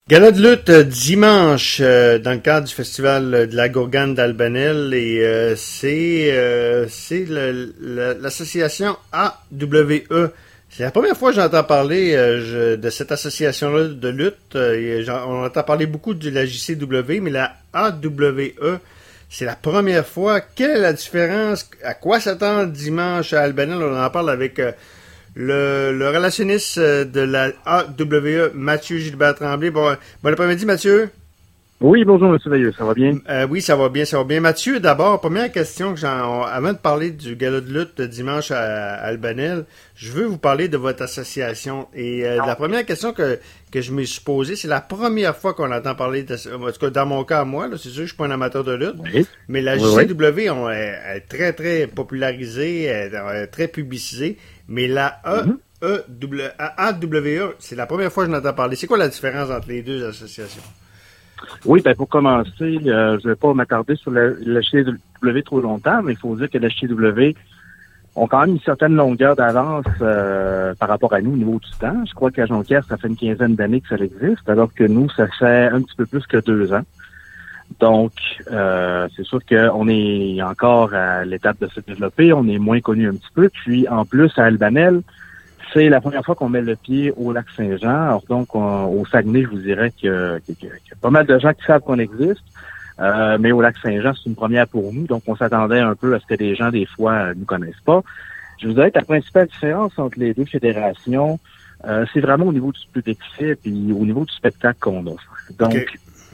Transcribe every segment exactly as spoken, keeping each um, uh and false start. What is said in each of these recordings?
Gala de lutte euh, dimanche euh, dans le cadre du festival de la Gourgane d'Albanel et euh, c'est euh, c'est le- le- l'association A W E. C'est la première fois que j'entends parler euh, je- de cette association-là de lutte. Euh, et j'en- on entend parler beaucoup de la J C W, mais la A W E, c'est la première fois. Quelle est la différence? À quoi s'attendre dimanche à Albanel? On en parle avec euh, Le, le relationniste de la A W E, Mathieu Gilbert Tremblay. Bon, bon après-midi, Mathieu. Oui, bonjour, M. Veilleux, ça va bien? Euh, oui, ça va bien, ça va bien. Mathieu, d'abord, première question que j'en, avant de parler du gala de lutte de dimanche à, à Albanel, je veux vous parler de votre association. Et euh, la première question que, que je me suis posée, c'est la première fois qu'on entend parler de, en tout cas, dans mon cas, moi, là, c'est sûr que je suis pas un amateur de lutte, Oui. mais la Oui, J C W, oui. on est, est très, très popularisée, est, est très publicisée, mais la A W E, c'est la première fois que je n'entends parler. C'est quoi la différence entre les deux associations? Oui, ben pour commencer, euh, je ne vais pas m'attarder sur la, la J C W trop longtemps, mais il faut dire que la J C W ont quand même une certaine longueur d'avance euh, par rapport à nous au niveau du temps. Je crois qu'à Jonquière, ça fait une quinzaine d'années que ça existe, alors que nous, ça fait un petit peu plus que deux ans. Donc, euh, c'est sûr qu'on est encore à l'étape de se développer, on est moins connu un petit peu. Puis, en plus, à Albanel, c'est la première fois qu'on met le pied au lac Saint-Jean. Alors donc, on, au Saguenay, je vous dirais qu'il y a, qu'il y a pas mal de gens qui savent qu'on existe. Euh, mais au lac Saint-Jean, c'est une première pour nous. Donc, on s'attendait un peu à ce que des gens, des fois, ne nous connaissent pas. Je vous dirais que la principale différence entre les deux fédérations, euh, c'est vraiment au niveau du public fait et au niveau du spectacle qu'on offre. Donc, okay.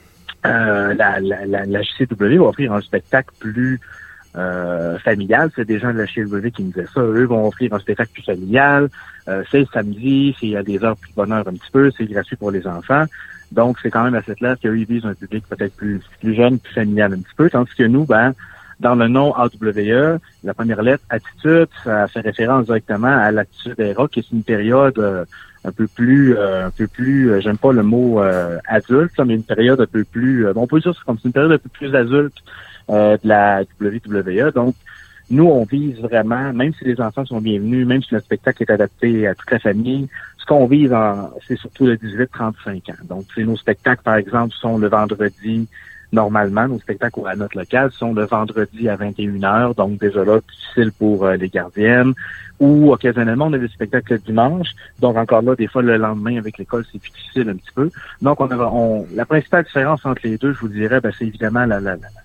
euh, la, la, la, la J C W va offrir un spectacle plus Euh, familial, c'est des gens de la J C W qui me disaient ça. Eux vont offrir un spectacle plus familial. Euh, c'est samedi, c'est à des heures plus bonheur un petit peu, c'est gratuit pour les enfants. Donc, c'est quand même assez clair qu'eux, ils visent un public peut-être plus, plus jeune, plus familial un petit peu. Tandis que nous, ben, dans le nom A W E, la première lettre, attitude, ça fait référence directement à l'attitude era, qui est une période euh, un peu plus, euh, un peu plus, euh, j'aime pas le mot euh, adulte, là, mais une période un peu plus, euh, bon, on peut dire c'est comme c'est une période un peu plus adulte Euh, de la W W E. Donc, nous, on vise vraiment, même si les enfants sont bienvenus, même si le spectacle est adapté à toute la famille, ce qu'on vise, en, c'est surtout le dix-huit à trente-cinq ans. Donc, c'est nos spectacles, par exemple, sont le vendredi, normalement, nos spectacles à notre locale sont le vendredi à vingt et une heures, donc déjà là, difficile pour euh, les gardiennes. Ou, occasionnellement, on a des spectacles le dimanche, donc encore là, des fois, le lendemain, avec l'école, c'est plus difficile un petit peu. Donc, on a, on, la principale différence entre les deux, je vous dirais, ben, c'est évidemment la, la, la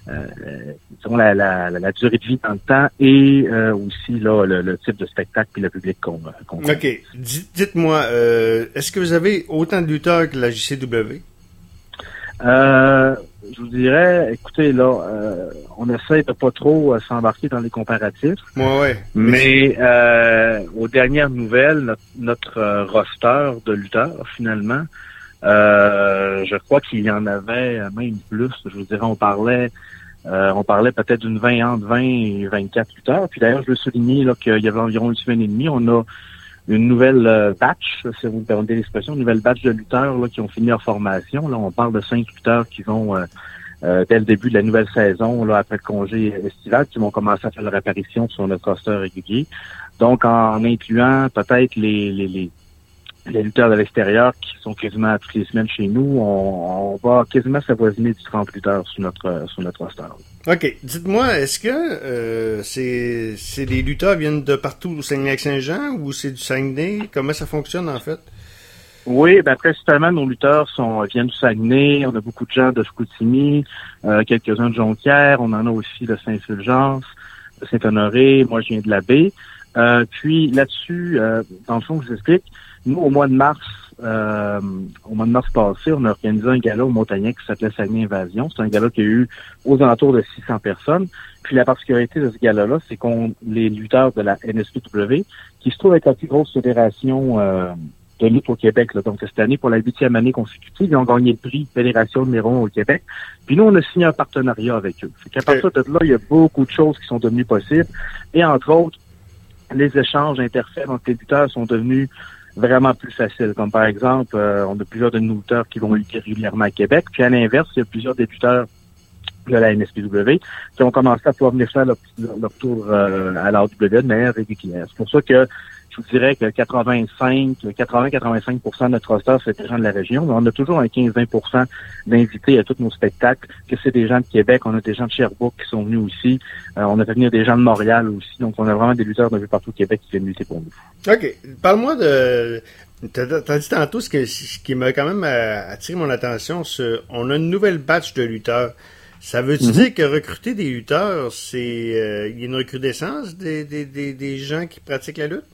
Euh, la, la, la durée de vie dans le temps et euh, aussi là le, le type de spectacle et le public qu'on, qu'on OK. D- dites-moi, euh, est-ce que vous avez autant de lutteurs que la J C W? Euh, je vous dirais, écoutez, là, euh, on essaie de pas trop euh, s'embarquer dans les comparatifs. Ouais, ouais. Mais euh, aux dernières nouvelles, notre, notre euh, roster de lutteurs, finalement, euh, je crois qu'il y en avait même plus. Je vous dirais, on parlait Euh, on parlait peut-être d'une vingt, entre vingt et vingt-quatre lutteurs. Puis d'ailleurs, je veux souligner là, qu'il y avait environ une semaine et demie, on a une nouvelle euh, batch, si vous me permettez l'expression, une nouvelle batch de lutteurs là, qui ont fini leur formation. Là, on parle de cinq lutteurs qui vont, euh, euh, dès le début de la nouvelle saison, là, après le congé estival, qui vont commencer à faire leur apparition sur notre roster régulier. Donc, en incluant peut-être les, les, les les lutteurs de l'extérieur qui sont quasiment toutes les semaines chez nous, on, on va quasiment s'avoisiner du trente lutteurs sur notre sur notre roster. OK. Dites-moi, est-ce que euh, c'est c'est des lutteurs qui viennent de partout au Saguenay-Lac-Saint-Jean ou c'est du Saguenay? Comment ça fonctionne en fait? Oui, ben principalement nos lutteurs sont viennent du Saguenay, on a beaucoup de gens de Chicoutimi, euh, quelques-uns de Jonquière, on en a aussi de Saint-Fulgence, de Saint-Honoré, moi je viens de la baie. Euh, puis là-dessus, euh, dans le fond, je vous explique, nous, au mois de mars, euh, au mois de mars passé, on a organisé un gala au Montagnac qui s'appelait Saguenay Invasion. C'est un gala qui a eu aux alentours de six cents personnes. Puis la particularité de ce gala-là, c'est qu'on les lutteurs de la N S P W, qui se trouve être la plus grosse fédération euh, de lutte au Québec. Là. Donc cette année, pour la huitième année consécutive, ils ont gagné le prix Fédération numéro un au Québec. Puis nous, on a signé un partenariat avec eux. Fait qu'à partir de là, il y a beaucoup de choses qui sont devenues possibles. Et entre autres, les échanges interfaits entre les lutteurs sont devenus vraiment plus faciles. Comme par exemple, euh, on a plusieurs de nos lutteurs qui vont lutter régulièrement à Québec. Puis à l'inverse, il y a plusieurs des lutteurs de la N S P W qui ont commencé à pouvoir venir faire leur, leur tour euh, à la A W E de manière régulière. C'est pour ça que je vous dirais que quatre-vingt-cinq, quatre-vingts à quatre-vingt-cinq pour cent de notre roster, c'est des gens de la région. Mais on a toujours un quinze à vingt pour cent d'invités à tous nos spectacles, que c'est des gens de Québec, on a des gens de Sherbrooke qui sont venus aussi, euh, on a fait venir des gens de Montréal aussi, donc on a vraiment des lutteurs d'un peu partout au Québec qui viennent lutter pour nous. OK. Parle-moi de... T'as, t'as dit tantôt ce, que, ce qui m'a quand même attiré mon attention, c'est on a une nouvelle batch de lutteurs. Ça veut-tu mm-hmm. dire que recruter des lutteurs, c'est euh, il y a une recrudescence des, des, des, des gens qui pratiquent la lutte?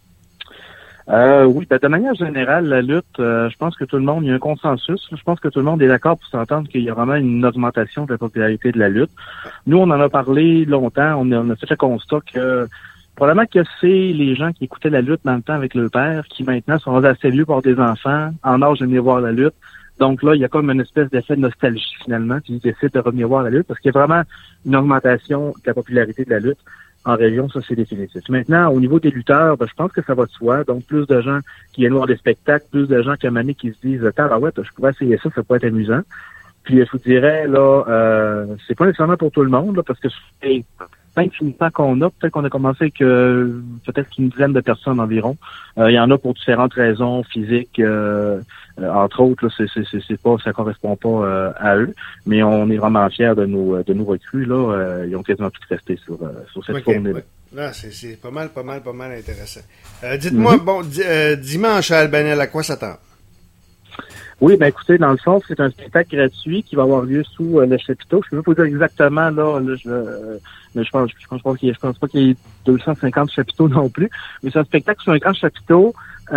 Euh, oui, ben, de manière générale, la lutte, euh, je pense que tout le monde, il y a un consensus. Je pense que tout le monde est d'accord pour s'entendre qu'il y a vraiment une augmentation de la popularité de la lutte. Nous, on en a parlé longtemps. On a, on a fait le constat que probablement que c'est les gens qui écoutaient la lutte dans le temps avec leur père qui maintenant sont assez vieux pour des enfants en âge de venir voir la lutte. Donc là, il y a comme une espèce d'effet de nostalgie finalement, puis ils décident de revenir voir la lutte parce qu'il y a vraiment une augmentation de la popularité de la lutte en région, ça c'est définitif. Maintenant, au niveau des lutteurs, ben, je pense que ça va de soi. Donc plus de gens qui viennent voir des spectacles, plus de gens qu'à un moment donné qui se disent « Ah ouais, je pourrais essayer ça, ça pourrait être amusant ». Puis je vous dirais, là, euh, c'est pas nécessairement pour tout le monde, là, parce que c'est vingt-huit ans qu'on a, peut-être qu'on a commencé avec euh, peut-être une dizaine de personnes environ. Euh, il y en a pour différentes raisons physiques, euh, euh, entre autres, là, c'est, c'est, c'est, c'est pas, ça correspond pas euh, à eux, mais on est vraiment fiers de nos de nos recrues là. Euh, ils ont quasiment tout resté sur euh, sur cette okay, fournée. Ouais. Là, c'est, c'est pas mal, pas mal, pas mal intéressant. Euh, dites-moi, mm-hmm. bon, di- euh, dimanche à Albanel, à quoi s'attend? Oui, ben écoutez, dans le fond, c'est un spectacle gratuit qui va avoir lieu sous euh, le chapiteau. Je peux pas vous dire exactement là, là je, euh, mais je pense, je pense pas qu'il y ait, je pense pas qu'il y ait deux cent cinquante chapiteaux non plus. Mais c'est un spectacle sur un grand chapiteau.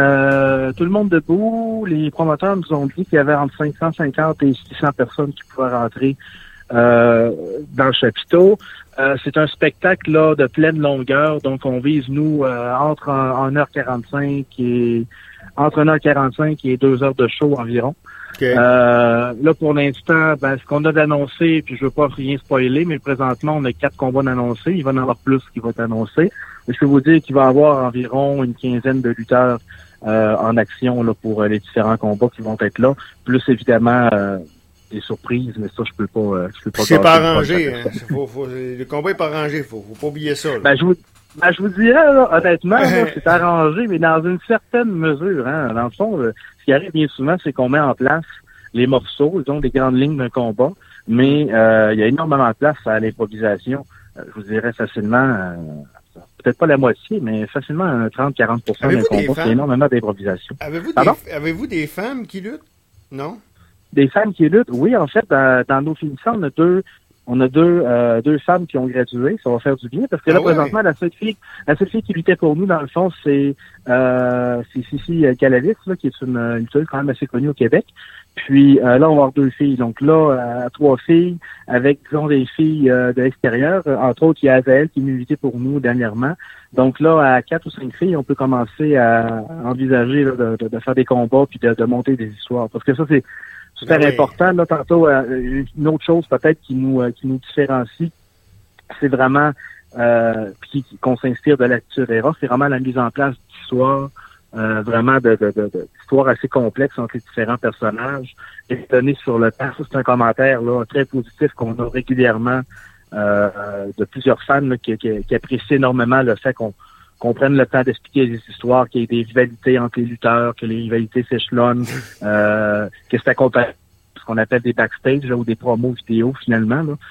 Euh, tout le monde debout. Les promoteurs nous ont dit qu'il y avait entre cinq cent cinquante et six cents personnes qui pouvaient rentrer euh, dans le chapiteau. Euh, c'est un spectacle là de pleine longueur, donc on vise nous euh, entre en, en une heure quarante-cinq et entre une heure quarante-cinq et deux heures de show environ. Okay. Euh, là, pour l'instant, ben, ce qu'on a d'annoncé, puis je veux pas rien spoiler, mais présentement, on a quatre combats d'annoncés. Il va y en avoir plus qui vont être annoncés. Mais je peux vous dire qu'il va y avoir environ une quinzaine de lutteurs euh, en action là pour euh, les différents combats qui vont être là. Plus, évidemment, euh, des surprises, mais ça, je peux pas... Euh, je peux pas c'est pas arrangé. Hein. Faut, faut, le combat est pas arrangé. Faut, faut pas oublier ça. Là. Ben, je vous... Ben, je vous dirais, là, honnêtement, là, c'est arrangé, mais dans une certaine mesure. Hein. Dans le fond, là, ce qui arrive bien souvent, c'est qu'on met en place les morceaux, disons, des grandes lignes d'un combat, mais euh, il y a énormément de place à l'improvisation. Euh, je vous dirais facilement, euh, peut-être pas la moitié, mais facilement trente à quarante pour cent d'un combat, c'est énormément d'improvisation. Avez-vous des, avez-vous des femmes qui luttent? Non? Des femmes qui luttent? Oui, en fait, dans, dans nos finissants, on a deux... On a deux euh, deux femmes qui ont gradué, ça va faire du bien, parce que là, ah ouais. présentement, la seule fille, la seule fille qui luttait pour nous, dans le fond, c'est euh, c'est Cici Calavis, là, qui est une lutteuse quand même assez connue au Québec. Puis euh, là, on va avoir deux filles. Donc là, euh, trois filles, avec, disons, des filles euh, de l'extérieur. Entre autres, il y a Azael qui est lutté pour nous dernièrement. Donc là, à quatre ou cinq filles, on peut commencer à envisager là, de, de, de faire des combats puis de, de monter des histoires. Parce que ça, c'est super oui. important. Là, tantôt, euh, une autre chose peut-être qui nous euh, qui nous différencie, c'est vraiment euh, puis qu'on s'inspire de la Turera, c'est vraiment la mise en place d'histoires, euh, vraiment de, de, de, de d'histoires assez complexes entre les différents personnages. Et donné sur le temps, ça c'est un commentaire là très positif qu'on a régulièrement euh, de plusieurs fans là, qui, qui, qui apprécient énormément le fait qu'on qu'on prenne le temps d'expliquer les histoires, qu'il y ait des rivalités entre les lutteurs, que les rivalités s'échelonnent, euh, que c'est accompagné de ce qu'on appelle des backstage là, ou des promos vidéo finalement. Là.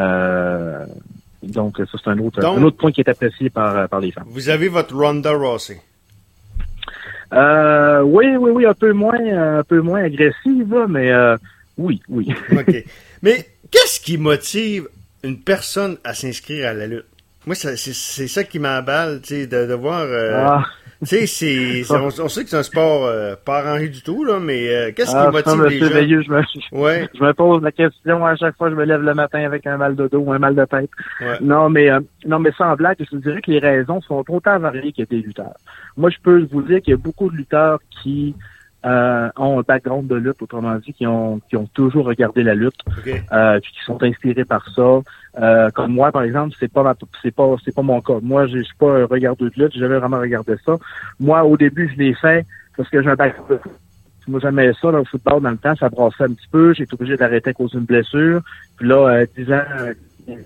Euh, donc ça c'est un autre, donc, un autre point qui est apprécié par, par les fans. Vous avez votre Ronda Rousey. Euh, oui, oui, oui, un peu moins, un peu moins agressive, là, mais euh, oui, oui. OK. Mais qu'est-ce qui motive une personne à s'inscrire à la lutte? Moi, ça, c'est, c'est ça qui m'emballe, tu sais, de, de voir... Euh, ah. Tu sais, c'est, c'est on, on sait que c'est un sport euh, pas arrangé du tout, là, mais euh, qu'est-ce ah, qui motive les gens? Veilleux, je, me, ouais. je me pose la question à chaque fois que je me lève le matin avec un mal de dos ou un mal de tête. Ouais. Non, mais euh, non, mais sans blague, je vous dirais que les raisons sont autant variées que des lutteurs. Moi, je peux vous dire qu'il y a beaucoup de lutteurs qui... Euh, ont un background de lutte, autrement dit, qui ont qui ont toujours regardé la lutte, okay. euh, puis qui sont inspirés par ça. Euh, comme moi, par exemple, c'est pas ma, c'est pas c'est pas mon cas. Moi, je suis pas un regardeur de lutte, j'ai jamais vraiment regardé ça. Moi, au début, je l'ai fait parce que j'ai un background de lutte. Moi, j'aimais ça, dans le football, dans le temps, ça brassait un petit peu. J'ai été obligé d'arrêter à cause d'une blessure. Puis là, euh, dix ans,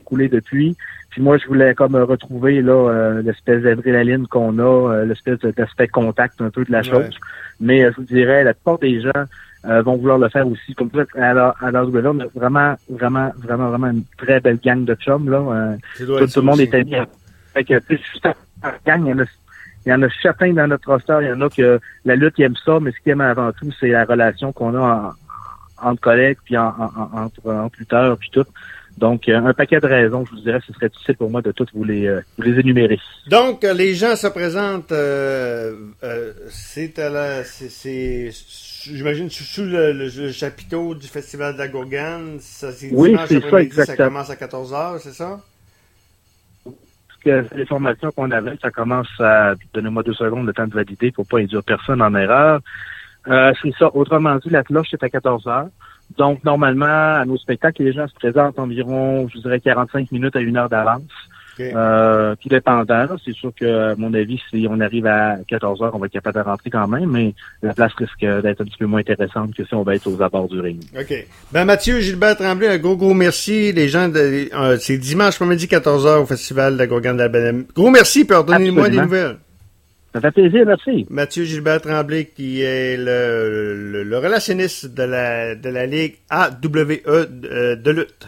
écoulé depuis. Puis moi, je voulais comme retrouver là euh, l'espèce d'adrénaline qu'on a, euh, l'espèce d'aspect contact un peu de la chose. Ouais. Mais euh, je vous dirais, la plupart des gens euh, vont vouloir le faire aussi. Comme ça, à la, à la W, on a vraiment, vraiment, vraiment, vraiment une très belle gang de chums, là. Euh, tout, tout le monde est ami. Fait que, tu sais, juste à la gang, il y en a, il y en a certains dans notre roster, il y en a que la lutte, ils aiment ça, mais ce qu'ils aiment avant tout, c'est la relation qu'on a en, entre collègues, puis en, en, en, entre, entre lutteurs, puis tout. Donc, un paquet de raisons, je vous dirais, ce serait difficile pour moi de toutes vous les, euh, vous les énumérer. Donc, les gens se présentent, euh, euh, c'est à la, c'est, c'est j'imagine, sous, sous le, le, le chapiteau du Festival de la Gourgane. Ça, c'est oui, dimanche c'est après-midi, ça, ça commence à quatorze heures, c'est ça? Que les formations qu'on avait, ça commence à, donnez-moi deux secondes le temps de valider pour pas induire personne en erreur. Euh, c'est ça. Autrement dit, la cloche est à quatorze heures. Donc, normalement, à nos spectacles, les gens se présentent environ, je dirais, quarante-cinq minutes à une heure d'avance. Okay. Euh, tout dépendant, là, c'est sûr que, à mon avis, si on arrive à quatorze heures, on va être capable de rentrer quand même, mais la place risque d'être un petit peu moins intéressante que si on va être aux abords du ring. OK. Ben, Mathieu Gilbert Tremblay, un gros, gros merci. Les gens, de, euh, c'est dimanche après-midi, quatorze heures, au Festival de la Gourgane d'Albany. Gros merci, puis redonnez-moi des nouvelles. Ça fait plaisir, merci. Mathieu Gilbert Tremblay, qui est le, le, le relationniste de la, de la Ligue A W E de, de lutte.